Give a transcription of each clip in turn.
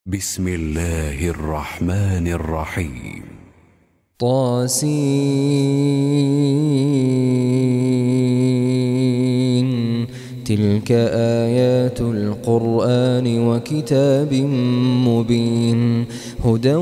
بسم الله الرحمن الرحيم. طاسين. تلك آيات القرآن وكتاب مبين، هدى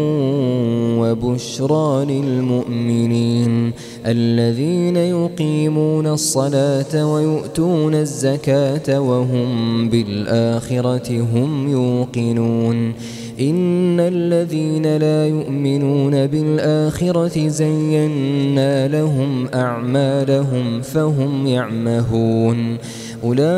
وبشرى للمؤمنين الذين يقيمون الصلاة ويؤتون الزكاة وهم بالآخرة هم يوقنون. إن الذين لا يؤمنون بالآخرة زينا لهم أعمالهم فهم يعمهون. أولئك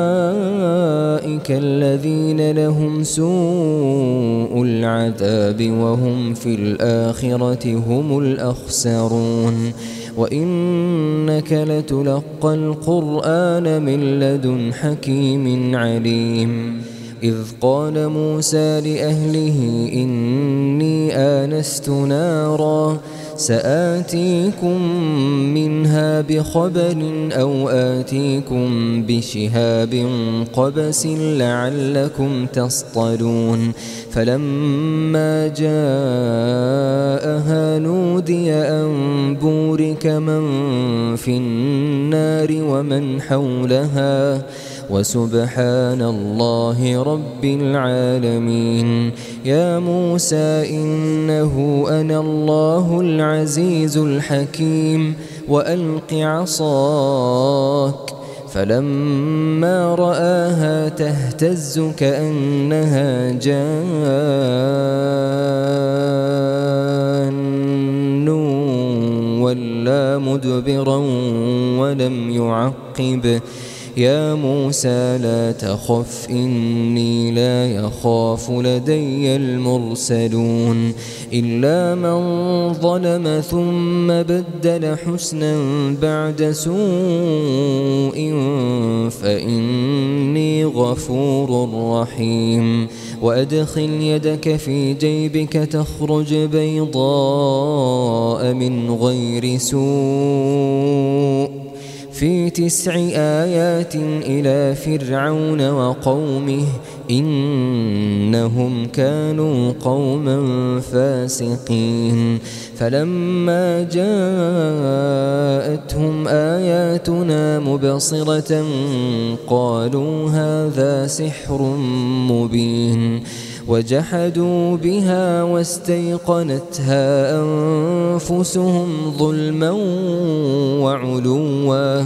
الذين لهم سوء العذاب وهم في الآخرة هم الأخسرون. وإنك لتلقى القرآن من لدن حكيم عليم. إذ قال موسى لأهله إني آنست نارا سآتيكم منها بخبر أو آتيكم بشهاب قبس لعلكم تصطلون. فلما جاءها نودي أن بورك من في النار ومن حولها وسبحان الله رب العالمين. يا موسى إنه أنا الله العزيز الحكيم وألق عصاك. فلما رآها تهتز كأنها جان ولا مدبرا ولم يعقب. يا موسى لا تخف إني لا يخاف لدي المرسلون. إلا من ظلم ثم بدل حسنا بعد سوء فإني غفور رحيم. وأدخل يدك في جيبك تخرج بيضاء من غير سوء في 9 آيات إلى فرعون وقومه إنهم كانوا قوما فاسقين. فلما جاءتهم آياتنا مبصرة قالوا هذا سحر مبين. وجحدوا بها واستيقنتها أنفسهم ظلما وعلوا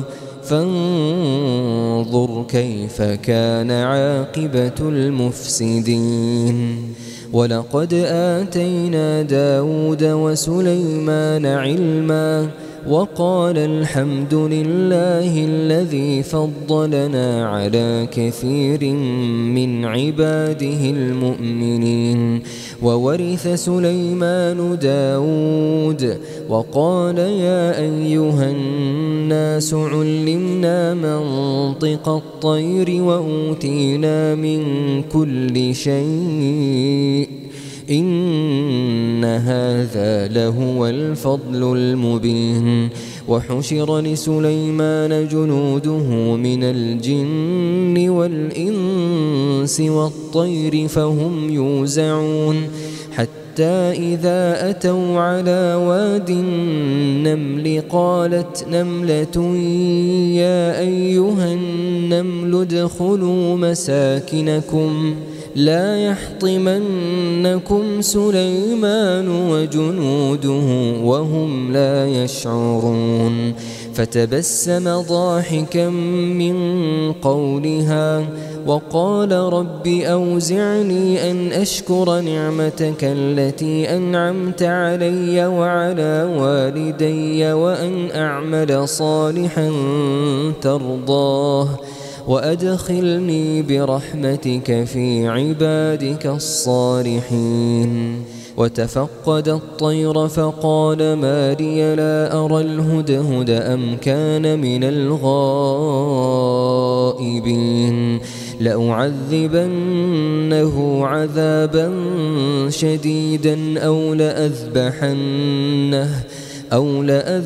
فانظر كيف كان عاقبة المفسدين. ولقد آتينا داود وسليمان علما وقال الحمد لله الذي فضلنا على كثير من عباده المؤمنين. وورث سليمان داود وقال يا أيها الناس علمنا منطق الطير وأوتينا من كل شيء إن هذا لهو الفضل المبين. وحشر لسليمان جنوده من الجن والإنس والطير فهم يوزعون حتى إذا أتوا على واد النمل قالت نملة يا أيها النمل ادخلوا مساكنكم لا يحطمنكم سليمان وجنوده وهم لا يشعرون. فتبسم ضاحكا من قولها وقال رب أوزعني أن أشكر نعمتك التي أنعمت علي وعلى والدي وأن أعمل صالحا ترضاه وأدخلني برحمتك في عبادك الصالحين. وتفقد الطير فقال ما لي لا أرى الهدهد أم كان من الغائبين. لأعذبنه عذابا شديدا أو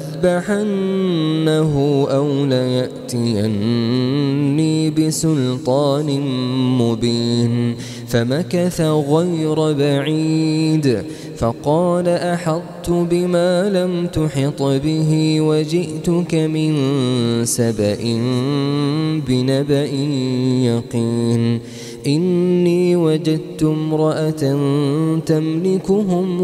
لأذبحنه أو ليأتيني بسلطان مبين. فمكث غير بعيد فقال أحطت بما لم تحط به وجئتك من سبأ بنبأ يقين إني وجدت امرأة تملكهم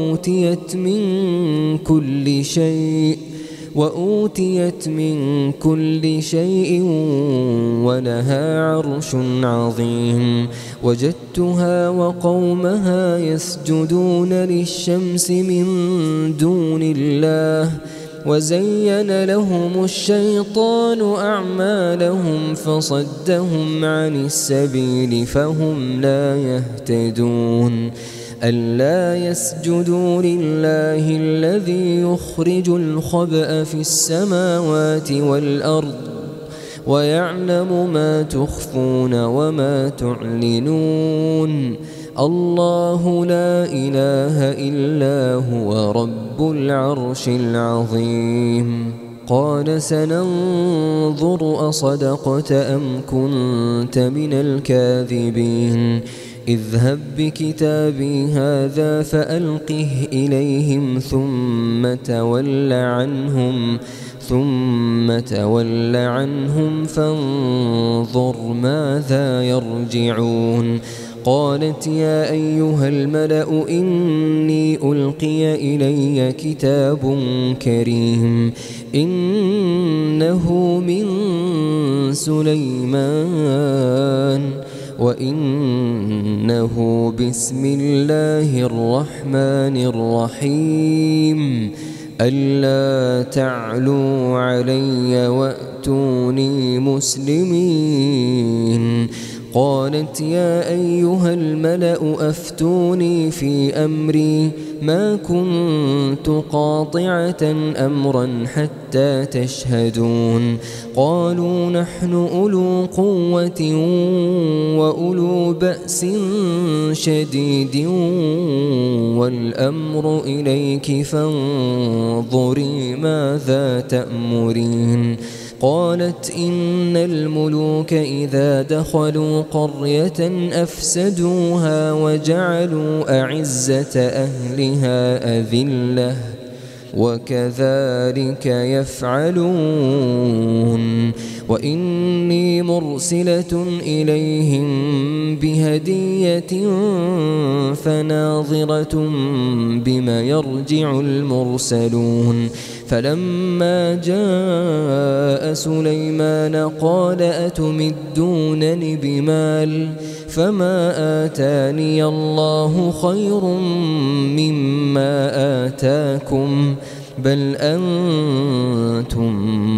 وأوتيت من كل شيء ولها عرش عظيم وجدتها وقومها يسجدون للشمس من دون الله وزين لهم الشيطان أعمالهم فصدهم عن السبيل فهم لا يهتدون ألا يسجدوا لله الذي يخرج الخبأ في السماوات والأرض ويعلم ما تخفون وما تعلنون الله لا إله إلا هو رب العرش العظيم قال سننظر أصدقت أم كنت من الكاذبين اذهب بكتابي هذا فألقه إليهم ثم تول عنهم فانظر ماذا يرجعون قالت يا أيها الملأ إني ألقي إلي كتاب كريم إنه من سليمان وإنه بسم الله الرحمن الرحيم ألا تعلوا علي وأتوني مسلمين قالت يا أيها الملأ أفتوني في أمري ما كنت قاطعة أمرا حتى تشهدون قالوا نحن أولو قوة وأولو بأس شديد والأمر إليك فانظري ماذا تأمرين قالت إن الملوك إذا دخلوا قرية أفسدوها وجعلوا أعزة أهلها أذلة وكذلك يفعلون وإني مرسلة إليهم بهدية فناظرة بما يرجع المرسلون فلما جاء سليمان قال أتمدونني بمال فما آتاني الله خير مما آتاكم بل أنتم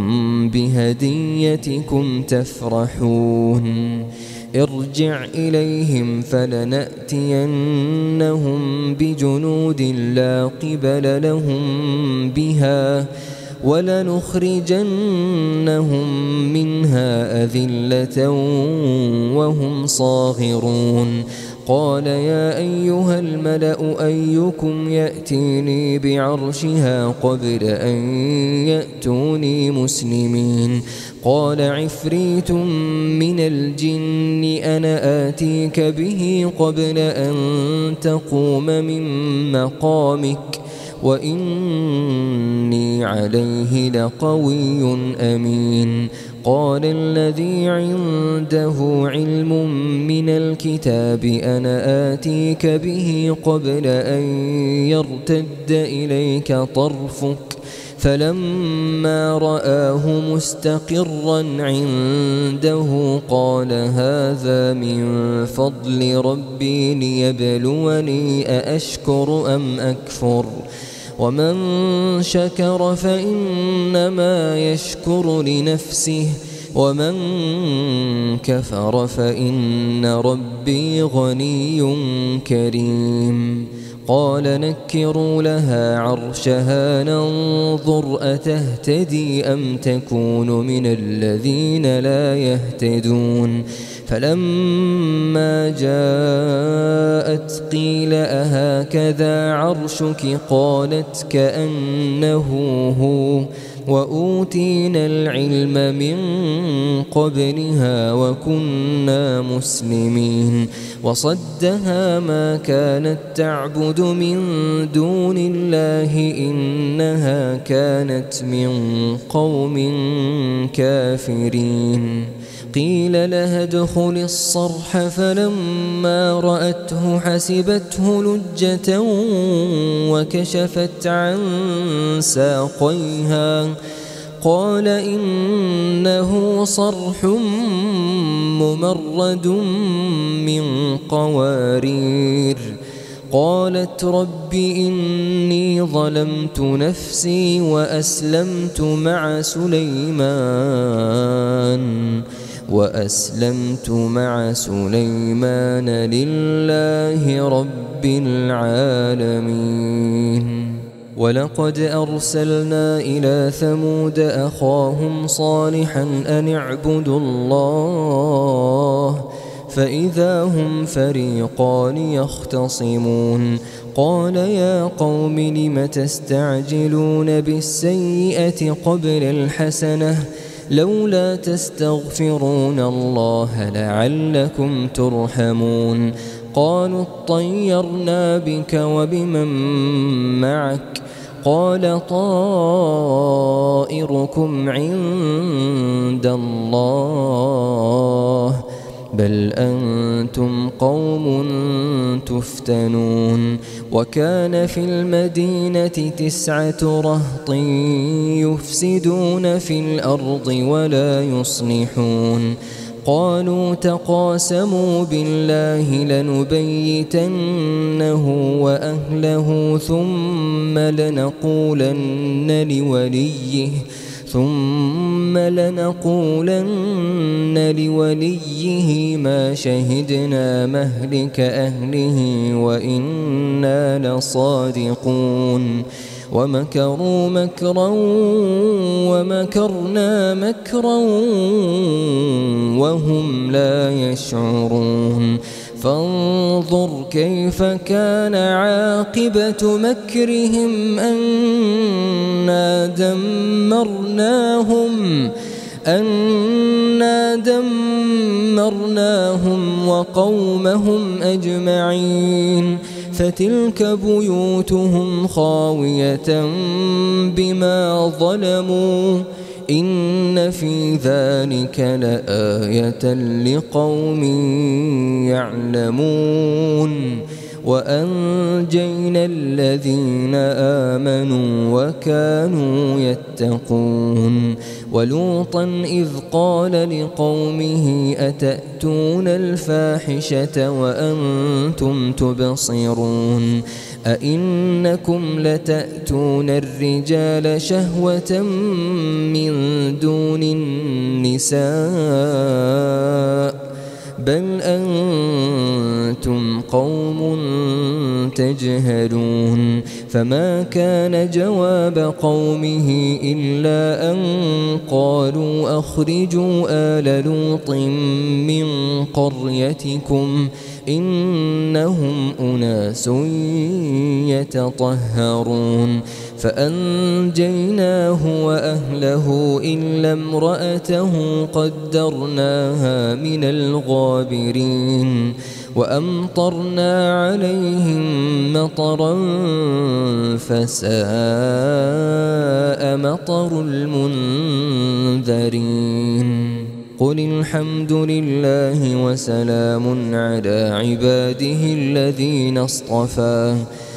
بهديتكم تفرحون ارجع إليهم فلنأتينهم بجنود لا قبل لهم بها ولنخرجنهم منها أذلة وهم صاغرون قال يا أيها الملأ أيكم يأتيني بعرشها قبل أن يأتوني مسلمين قال عفريت من الجن أنا آتيك به قبل أن تقوم من مقامك وإني عليه لقوي أمين قال الذي عنده علم من الكتاب أنا آتيك به قبل أن يرتد إليك طرفك فلما رآه مستقرا عنده قال هذا من فضل ربي ليبلوني أأشكر أم أكفر ومن شكر فإنما يشكر لنفسه ومن كفر فإن ربي غني كريم قال نكروا لها عرشها ننظر أتهتدي أم تكون من الذين لا يهتدون فلما جاءت قيل أهكذا عرشك قالت كأنه هو وأوتينا العلم من قبلها وكنا مسلمين وصدها ما كانت تعبد من دون الله إنها كانت من قوم كافرين قيل لها ادخل الصرح فلما رأته حسبته لجة وكشفت عن ساقيها قال إنه صرح ممرد من قوارير قالت رب إني ظلمت نفسي وأسلمت مع سليمان لله رب العالمين ولقد أرسلنا إلى ثمود أخاهم صالحا أن اعبدوا الله فإذا هم فريقان يختصمون قال يا قوم لم تستعجلون بالسيئة قبل الحسنة لولا تستغفرون الله لعلكم ترحمون قالوا اطيرنا بك وبمن معك قال طائركم عند الله بل أنتم قوم تفتنون وكان في المدينة 9 رهط يفسدون في الأرض ولا يصلحون قالوا تقاسموا بالله لنبيتنه وأهله ثم لنقولن لوليه ما شهدنا مهلك أهله وإنا لصادقون ومكروا مكرا ومكرنا مكرا وهم لا يشعرون فانظر كيف كان عاقبة مكرهم أنا دمرناهم وقومهم أجمعين فتلك بيوتهم خاوية بما ظلموا إن في ذلك لآية لقوم يعلمون وأنجينا الذين آمنوا وكانوا يتقون ولوطا إذ قال لقومه أتأتون الفاحشة وأنتم تبصرون أئنكم لتأتون الرجال شهوة من دون النساء بل أنتم قوم تجهلون فما كان جواب قومه إلا أن قالوا أخرجوا آل لوط من قريتكم إنهم أناس يتطهرون فأنجيناه وأهله إلا امرأته قدرناها من الغابرين وأمطرنا عليهم مطرا فساء مطر المنذرين قل الحمد لله وسلام على عباده الذين اصطفى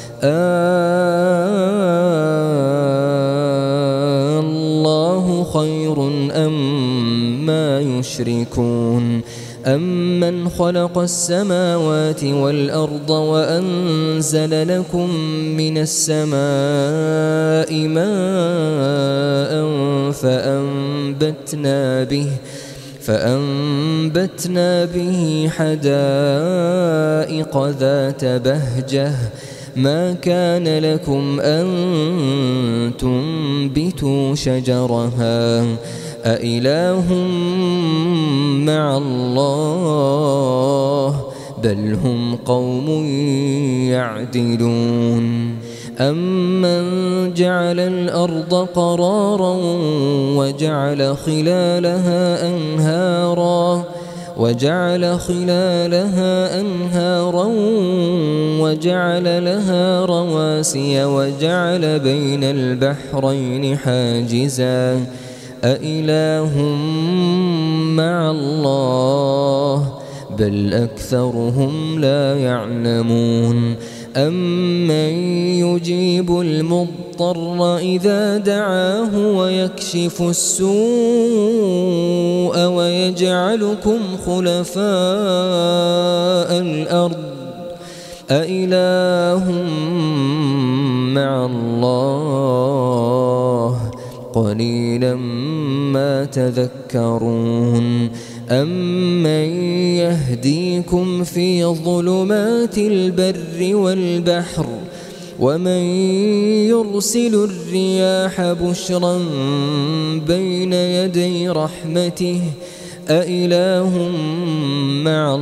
الله خير أما يشركون أمن خلق السماوات والأرض وأنزل لكم من السماء ماء فأنبتنا به حدائق ذات بهجة ما كان لكم أن تنبتوا شجرها أإله مع الله بل هم قوم يعدلون أَمَّنْ جَعَلَ الْأَرْضَ قَرَارًا وَجَعَلَ خِلَالَهَا أَنْهَارًا وَجَعَلَ لَهَا رَوَاسِيَ وَجَعَلَ بَيْنَ الْبَحْرَيْنِ حَاجِزًا أَإِلَٰهٌ مَّعَ اللَّهِ بَلْ أَكْثَرُهُمْ لَا يَعْلَمُونَ أَمَّن يُجِيبُ الْمُضْطَرَّ إِذَا دَعَاهُ وَيَكْشِفُ السُّوءَ وَيَجْعَلُكُمْ خُلَفَاءَ الْأَرْضِ أَإِلَٰهٌ مَّعَ اللَّهِ قَلِيلًا مَّا تَذَكَّرُونَ أَمَّن يَهْدِيكُمْ فِي ظُلُمَاتِ الْبَرِّ وَالْبَحْرِ وَمَن يُرْسِلُ الرِّيَاحَ بُشْرًا بَيْنَ يَدَيْ رَحْمَتِهِ أَإِلَٰهٌ مَّعَ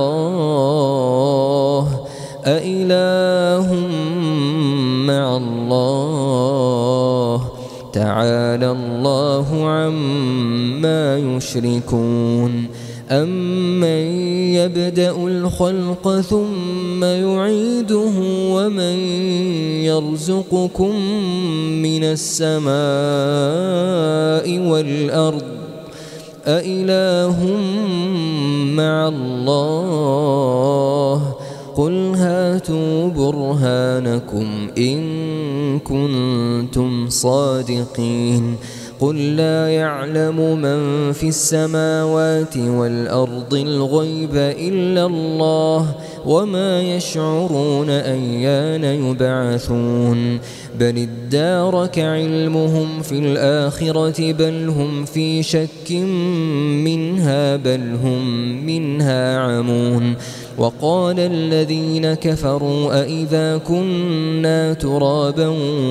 اللَّهِ تَعَالَى اللَّهُ عَمَّا يُشْرِكُونَ أَمَّن يَبْدَأُ الْخَلْقَ ثُمَّ يُعِيدُهُ وَمَن يَرْزُقُكُم مِّنَ السَّمَاءِ وَالْأَرْضِ أَإِلَٰهٌ مَّعَ اللَّهِ قُلْ هَاتُوا بُرْهَانَكُمْ إِن كُنتُمْ صَادِقِينَ قُل لَّا يَعْلَمُ مَن فِي السَّمَاوَاتِ وَالْأَرْضِ الْغَيْبَ إِلَّا اللَّهُ وَمَا يَشْعُرُونَ أَيَّانَ يُبْعَثُونَ بَلِ ادَّارَكَ عِلْمُهُمْ فِي الْآخِرَةِ بَلْ هُمْ فِي شَكٍّ مِّنْهَا بَلْ هُم مِّنْهَا عَمُونَ وَقَالَ الَّذِينَ كَفَرُوا أَإِذَا كُنَّا تُرَابًا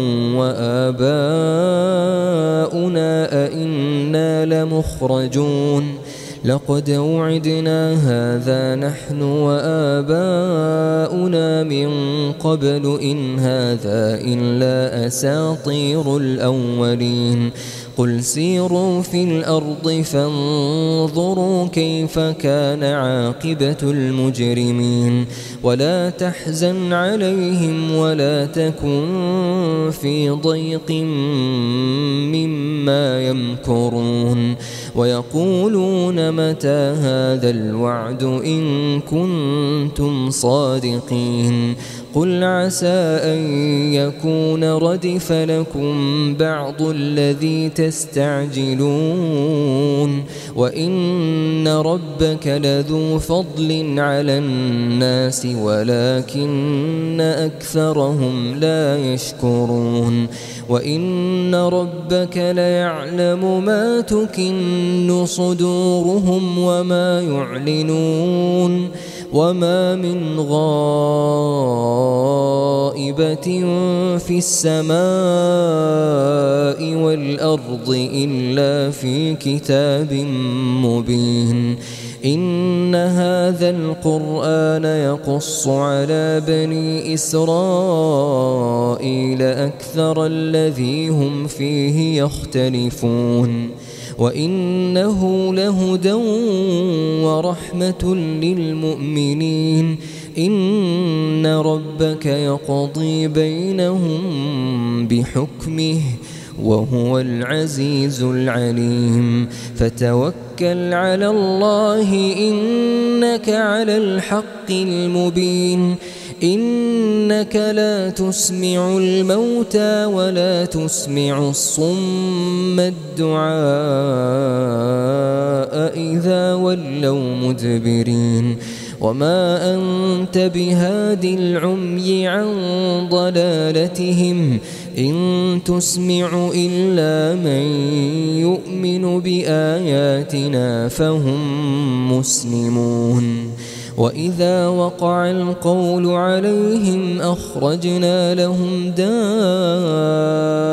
وَآبَاؤُنَا أَإِنَّا لَمُخْرَجُونَ لَقَدْ وُعِدْنَا هَٰذَا نَحْنُ وَآبَاؤُنَا مِن قَبْلُ إِنْ هَٰذَا إِلَّا أَسَاطِيرُ الْأَوَّلِينَ قُلْ سِيرُوا فِي الْأَرْضِ فَانظُرُوا كَيْفَ كَانَ عَاقِبَةُ الْمُجْرِمِينَ وَلَا تَحْزَنْ عَلَيْهِمْ وَلَا تَكُن فِي ضَيْقٍ مِّمَّا يَمْكُرُونَ وَيَقُولُونَ مَتَىٰ هَٰذَا الْوَعْدُ إِن كُنتُمْ صَادِقِينَ قُلْ عَسَىٰ أَن يَكُونَ رَدِفَ لَكُم بَعْضُ الَّذِي تَسْتَعْجِلُونَ وَإِنَّ رَبَّكَ لَذُو فَضْلٍ عَلَى النَّاسِ وَلَٰكِنَّ أَكْثَرَهُمْ لَا يَشْكُرُونَ وَإِنَّ رَبَّكَ لَيَعْلَمُ مَا تُكِنُّ صُدُورُهُمْ وَمَا يُعْلِنُونَ وَمَا مِنْ غَائِبَةٍ فِي السَّمَاءِ وَالْأَرْضِ إِلَّا في كِتَابٍ مُّبِينٍ إِنَّ هَٰذَا الْقُرْآنَ يَقُصُّ عَلَىٰ بَنِي إِسْرَائِيلَ أَكْثَرَ الَّذِي هُمْ فِيهِ يَخْتَلِفُونَ وَإِنَّهُ لَهُدًى وَرَحْمَةٌ لِّلْمُؤْمِنِينَ إِنَّ رَبَّكَ يَقْضِي بَيْنَهُم بِحُكْمِهِ وَهُوَ الْعَزِيزُ الْعَلِيمُ فَتَوَكَّلْ عَلَى اللَّهِ إِنَّكَ عَلَى الْحَقِّ الْمُبِينِ إِنَّكَ لَا تُسْمِعُ الْمَوْتَىٰ وَلَا تُسْمِعُ الصُّمَّ الدُّعَاءَ إِذَا وَلَّوْا مُدْبِرِينَ وَمَا أَنتَ بِهَادِ الْعُمْيِ عَن ضَلَالَتِهِمْ إِن تُسْمِعُ إِلَّا مَن يُؤْمِنُ بِآيَاتِنَا فَهُم مُّسْلِمُونَ وَإِذَا وَقَعَ الْقَوْلُ عَلَيْهِمْ أَخْرَجْنَا لَهُمْ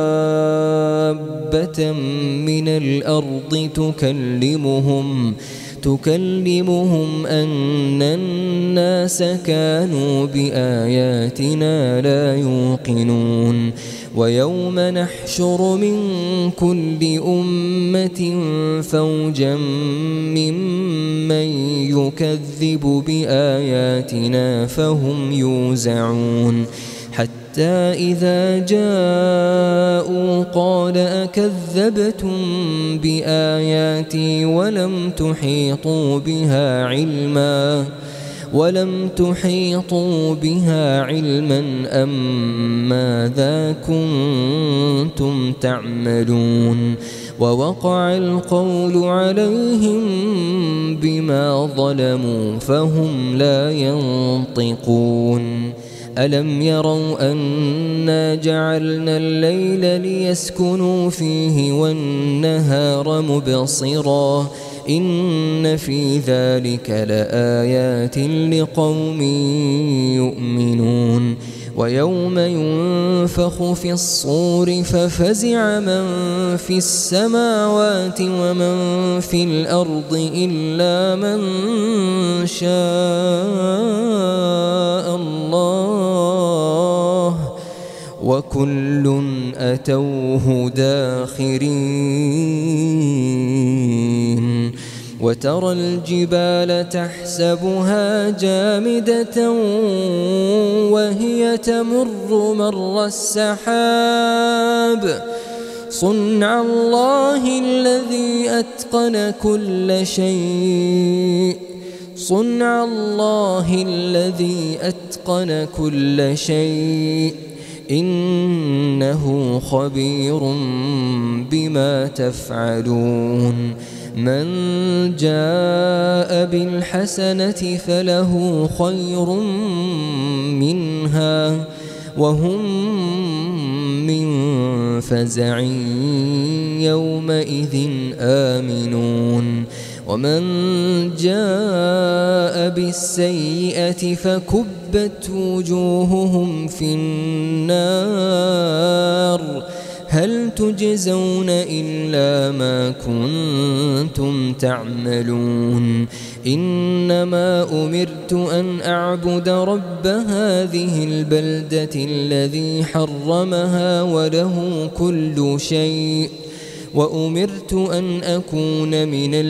دَابَّةً مِّنَ الْأَرْضِ تكلمهم أن الناس كانوا بآياتنا لا يوقنون ويوم نحشر من كل أمة فوجا ممن يكذب بآياتنا فهم يوزعون حتى إذا جاءوا قال أكذبتم بآياتي ولم تحيطوا بها علما أم ماذا كنتم تعملون ووقع القول عليهم بما ظلموا فهم لا ينطقون ألم يروا أنا جعلنا الليل ليسكنوا فيه والنهار مبصرا إن في ذلك لآيات لقوم يؤمنون ويوم ينفخ في الصور ففزع من في السماوات ومن في الأرض إلا من شاء الله وكل أتوه داخرين وترى الجبال تحسبها جامدة وهي تمر مر السحاب صنع الله الذي أتقن كل شيء إنه خبير بما تفعلون من جاء بالحسنة فله خير منها وهم من فزع يومئذ آمنون ومن جاء بالسيئة فكبت وجوههم في النار هل تجزون إلا ما كنتم تعملون إنما أمرت أن أعبد رب هذه البلدة الذي حرمها وله كل شيء وأمرت أن أكون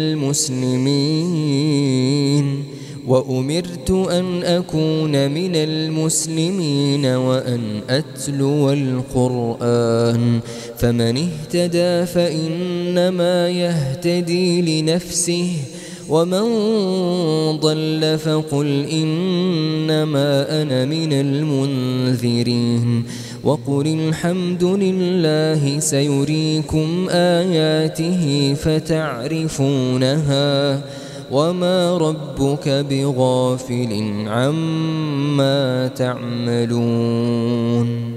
من المسلمين وأن أتلو القرآن فمن اهتدى فإنما يهتدي لنفسه ومن ضل فقل إنما أنا من المنذرين وقل الحمد لله سيريكم آياته فتعرفونها وما ربك بغافل عما تعملون